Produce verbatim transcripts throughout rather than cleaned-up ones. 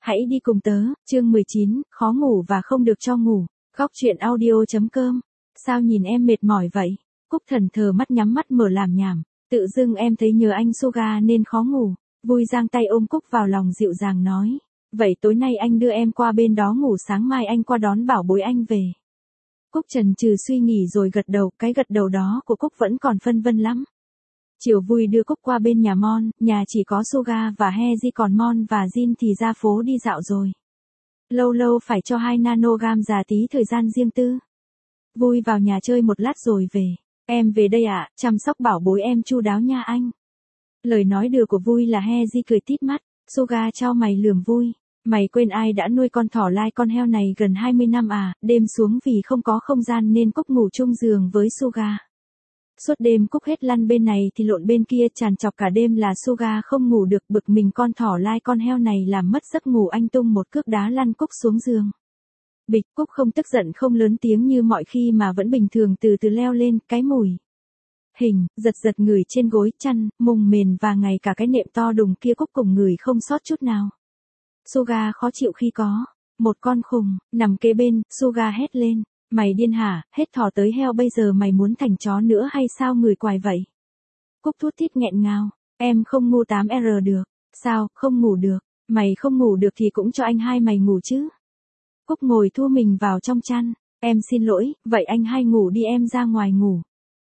Hãy đi cùng tớ, chương mười chín, khó ngủ và không được cho ngủ. Góc truyện audio.com. Sao nhìn em mệt mỏi vậy? Cúc thần thờ mắt nhắm mắt mở làm nhảm. Tự dưng em thấy nhớ anh Suga nên khó ngủ. Vui giang tay ôm Cúc vào lòng dịu dàng nói. Vậy tối nay anh đưa em qua bên đó ngủ, sáng mai anh qua đón bảo bối anh về. Cúc chần chừ suy nghĩ rồi gật đầu, cái gật đầu đó của Cúc vẫn còn phân vân lắm. Chiều Vui đưa Cúc qua bên nhà Mon, nhà chỉ có Suga và Heji, còn Mon và Jin thì ra phố đi dạo rồi. Lâu lâu phải cho hai nanogam già tí thời gian riêng tư. Vui vào nhà chơi một lát rồi về. Em về đây ạ, à, chăm sóc bảo bối em chu đáo nha anh. Lời nói đùa của Vui là Heji cười tít mắt. Suga chau mày lườm Vui. Mày quên ai đã nuôi con thỏ lai con heo này gần hai mươi năm à? Đêm xuống vì không có không gian nên Cúc ngủ chung giường với Suga. Suốt đêm Cúc hết lăn bên này thì lộn bên kia, tràn trọc cả đêm là Suga không ngủ được, bực mình con thỏ lai con heo này làm mất giấc ngủ, anh tung một cước đá lăn Cúc xuống giường. Bịch. Cúc không tức giận không lớn tiếng như mọi khi mà vẫn bình thường từ từ leo lên, cái mùi hình, giật giật người trên gối chăn, mùng mền và ngay cả cái nệm to đùng kia Cúc cùng người không sót chút nào. Suga khó chịu khi có một con khùng nằm kế bên. Suga hét lên. Mày điên hả, hết thỏ tới heo bây giờ mày muốn thành chó nữa hay sao người quài vậy? Cúc thút thít nghẹn ngào. Em không ngu tám R được. Sao, không ngủ được? Mày không ngủ được thì cũng cho anh hai mày ngủ chứ. Cúc ngồi thu mình vào trong chăn. Em xin lỗi, vậy anh hai ngủ đi, em ra ngoài ngủ.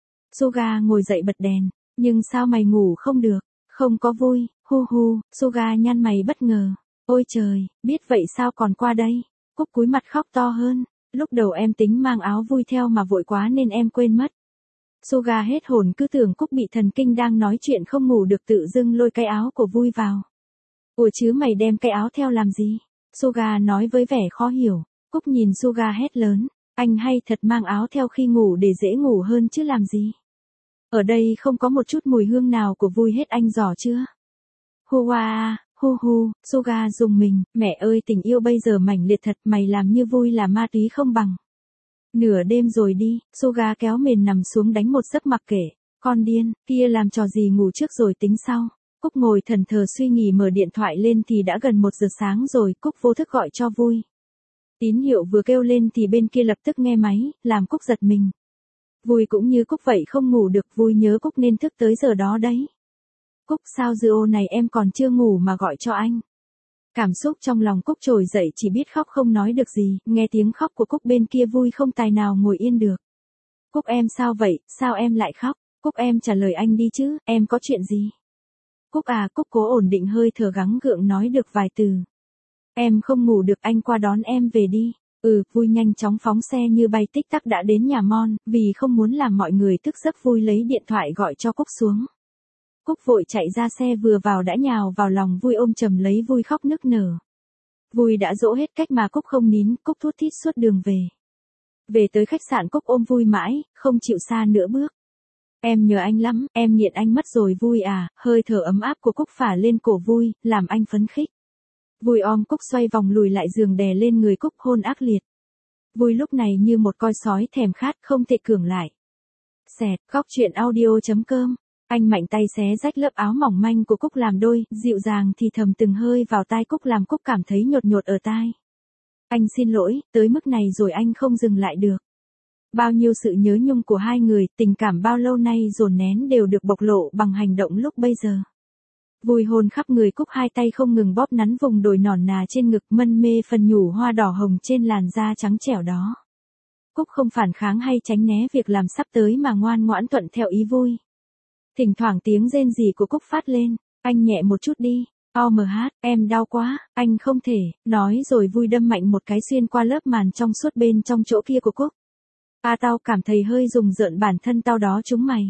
Suga ngồi dậy bật đèn. Nhưng sao mày ngủ không được? Không có Vui, hu hu. Suga nhăn mày bất ngờ. Ôi trời, biết vậy sao còn qua đây? Cúc cúi mặt khóc to hơn. Lúc đầu em tính mang áo Vui theo mà vội quá nên em quên mất. Suga hết hồn, cứ tưởng Cúc bị thần kinh đang nói chuyện không ngủ được, tự dưng lôi cái áo của Vui vào. Ủa chứ mày đem cái áo theo làm gì? Suga nói với vẻ khó hiểu. Cúc nhìn Suga hét lớn. Anh hay thật mang áo theo khi ngủ để dễ ngủ hơn chứ làm gì? Ở đây không có một chút mùi hương nào của Vui hết, anh giỏ chưa? Hua, hu hu. Suga dùng mình. Mẹ ơi, tình yêu bây giờ mảnh liệt thật, mày làm như Vui là ma túy không bằng. Nửa đêm rồi đi. Suga kéo mền nằm xuống đánh một giấc mặc kệ. Con điên, kia làm trò gì, ngủ trước rồi tính sau. Cúc ngồi thẫn thờ suy nghĩ, mở điện thoại lên thì đã gần một giờ sáng rồi. Cúc vô thức gọi cho Vui. Tín hiệu vừa kêu lên thì bên kia lập tức nghe máy, làm Cúc giật mình. Vui cũng như Cúc vậy, không ngủ được. Vui nhớ Cúc nên thức tới giờ đó đấy. Cúc, sao giờ ô này em còn chưa ngủ mà gọi cho anh? Cảm xúc trong lòng Cúc trồi dậy, chỉ biết khóc không nói được gì. Nghe tiếng khóc của Cúc bên kia Vui không tài nào ngồi yên được. Cúc em sao vậy, sao em lại khóc? Cúc em trả lời anh đi chứ, em có chuyện gì? Cúc à, Cúc cố ổn định hơi thở gắng gượng nói được vài từ. Em không ngủ được, anh qua đón em về đi. Ừ. Vui nhanh chóng phóng xe như bay tích tắc đã đến nhà Mon, vì không muốn làm mọi người thức giấc Vui lấy điện thoại gọi cho Cúc xuống. Cúc vội chạy ra xe, vừa vào đã nhào vào lòng Vui ôm chầm lấy Vui khóc nức nở. Vui đã dỗ hết cách mà Cúc không nín, Cúc thút thít suốt đường về. Về tới khách sạn Cúc ôm Vui mãi, không chịu xa nữa bước. Em nhớ anh lắm, em nghiện anh mất rồi Vui à. Hơi thở ấm áp của Cúc phả lên cổ Vui, làm anh phấn khích. Vui ôm Cúc xoay vòng lùi lại giường đè lên người Cúc hôn ác liệt. Vui lúc này như một con sói thèm khát không thể cưỡng lại. Xẹt. Góc truyện audio.com. Anh mạnh tay xé rách lớp áo mỏng manh của Cúc làm đôi, dịu dàng thì thầm từng hơi vào tai Cúc làm Cúc cảm thấy nhột nhột ở tai. Anh xin lỗi, tới mức này rồi anh không dừng lại được. Bao nhiêu sự nhớ nhung của hai người, tình cảm bao lâu nay dồn nén đều được bộc lộ bằng hành động lúc bây giờ. Vui hôn khắp người Cúc, hai tay không ngừng bóp nắn vùng đồi nõn nà trên ngực, mân mê phần nhủ hoa đỏ hồng trên làn da trắng trẻo đó. Cúc không phản kháng hay tránh né việc làm sắp tới mà ngoan ngoãn thuận theo ý Vui. Thỉnh thoảng tiếng rên rỉ của Cúc phát lên. Anh nhẹ một chút đi. O M H, em đau quá. Anh không thể. Nói rồi Vui đâm mạnh một cái xuyên qua lớp màn trong suốt bên trong chỗ kia của Cúc. À tao cảm thấy hơi rùng rợn, bản thân tao đó chúng mày.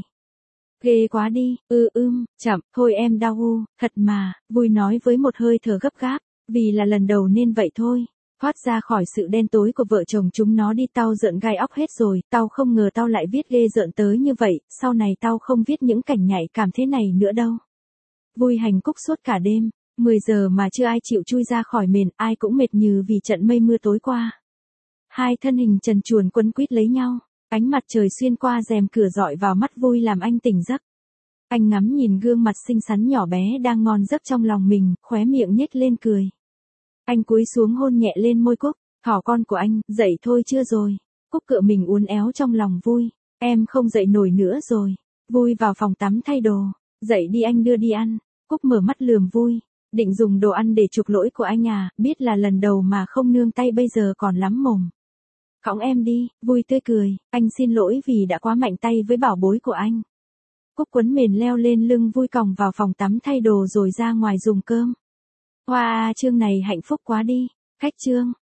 Ghê quá đi. Ừ ưm, chậm, thôi em đau u, thật mà. Vui nói với một hơi thở gấp gáp. Vì là lần đầu nên vậy thôi. Thoát ra khỏi sự đen tối của vợ chồng chúng nó đi, tao rợn gai óc hết rồi. Tao không ngờ tao lại viết ghê rợn tới như vậy. Sau này tao không viết những cảnh nhạy cảm thế này nữa đâu. Vui hành Cúc suốt cả đêm. mười giờ mà chưa ai chịu chui ra khỏi mền, ai cũng mệt nhừ vì trận mây mưa tối qua. Hai thân hình trần truồng quấn quýt lấy nhau. Ánh mặt trời xuyên qua rèm cửa rọi vào mắt Vui làm anh tỉnh giấc. Anh ngắm nhìn gương mặt xinh xắn nhỏ bé đang ngon giấc trong lòng mình, khóe miệng nhếch lên cười. Anh cúi xuống hôn nhẹ lên môi Cúc, thỏ con của anh, dậy thôi chưa rồi. Cúc cựa mình uốn éo trong lòng Vui, em không dậy nổi nữa rồi. Vui vào phòng tắm thay đồ, dậy đi anh đưa đi ăn. Cúc mở mắt lườm Vui, định dùng đồ ăn để chuộc lỗi của anh à, biết là lần đầu mà không nương tay bây giờ còn lắm mồm. Cõng em đi, Vui tươi cười, anh xin lỗi vì đã quá mạnh tay với bảo bối của anh. Cúc quấn mền leo lên lưng Vui còng vào phòng tắm thay đồ rồi ra ngoài dùng cơm. Wow, chương này hạnh phúc quá đi. Khách chương.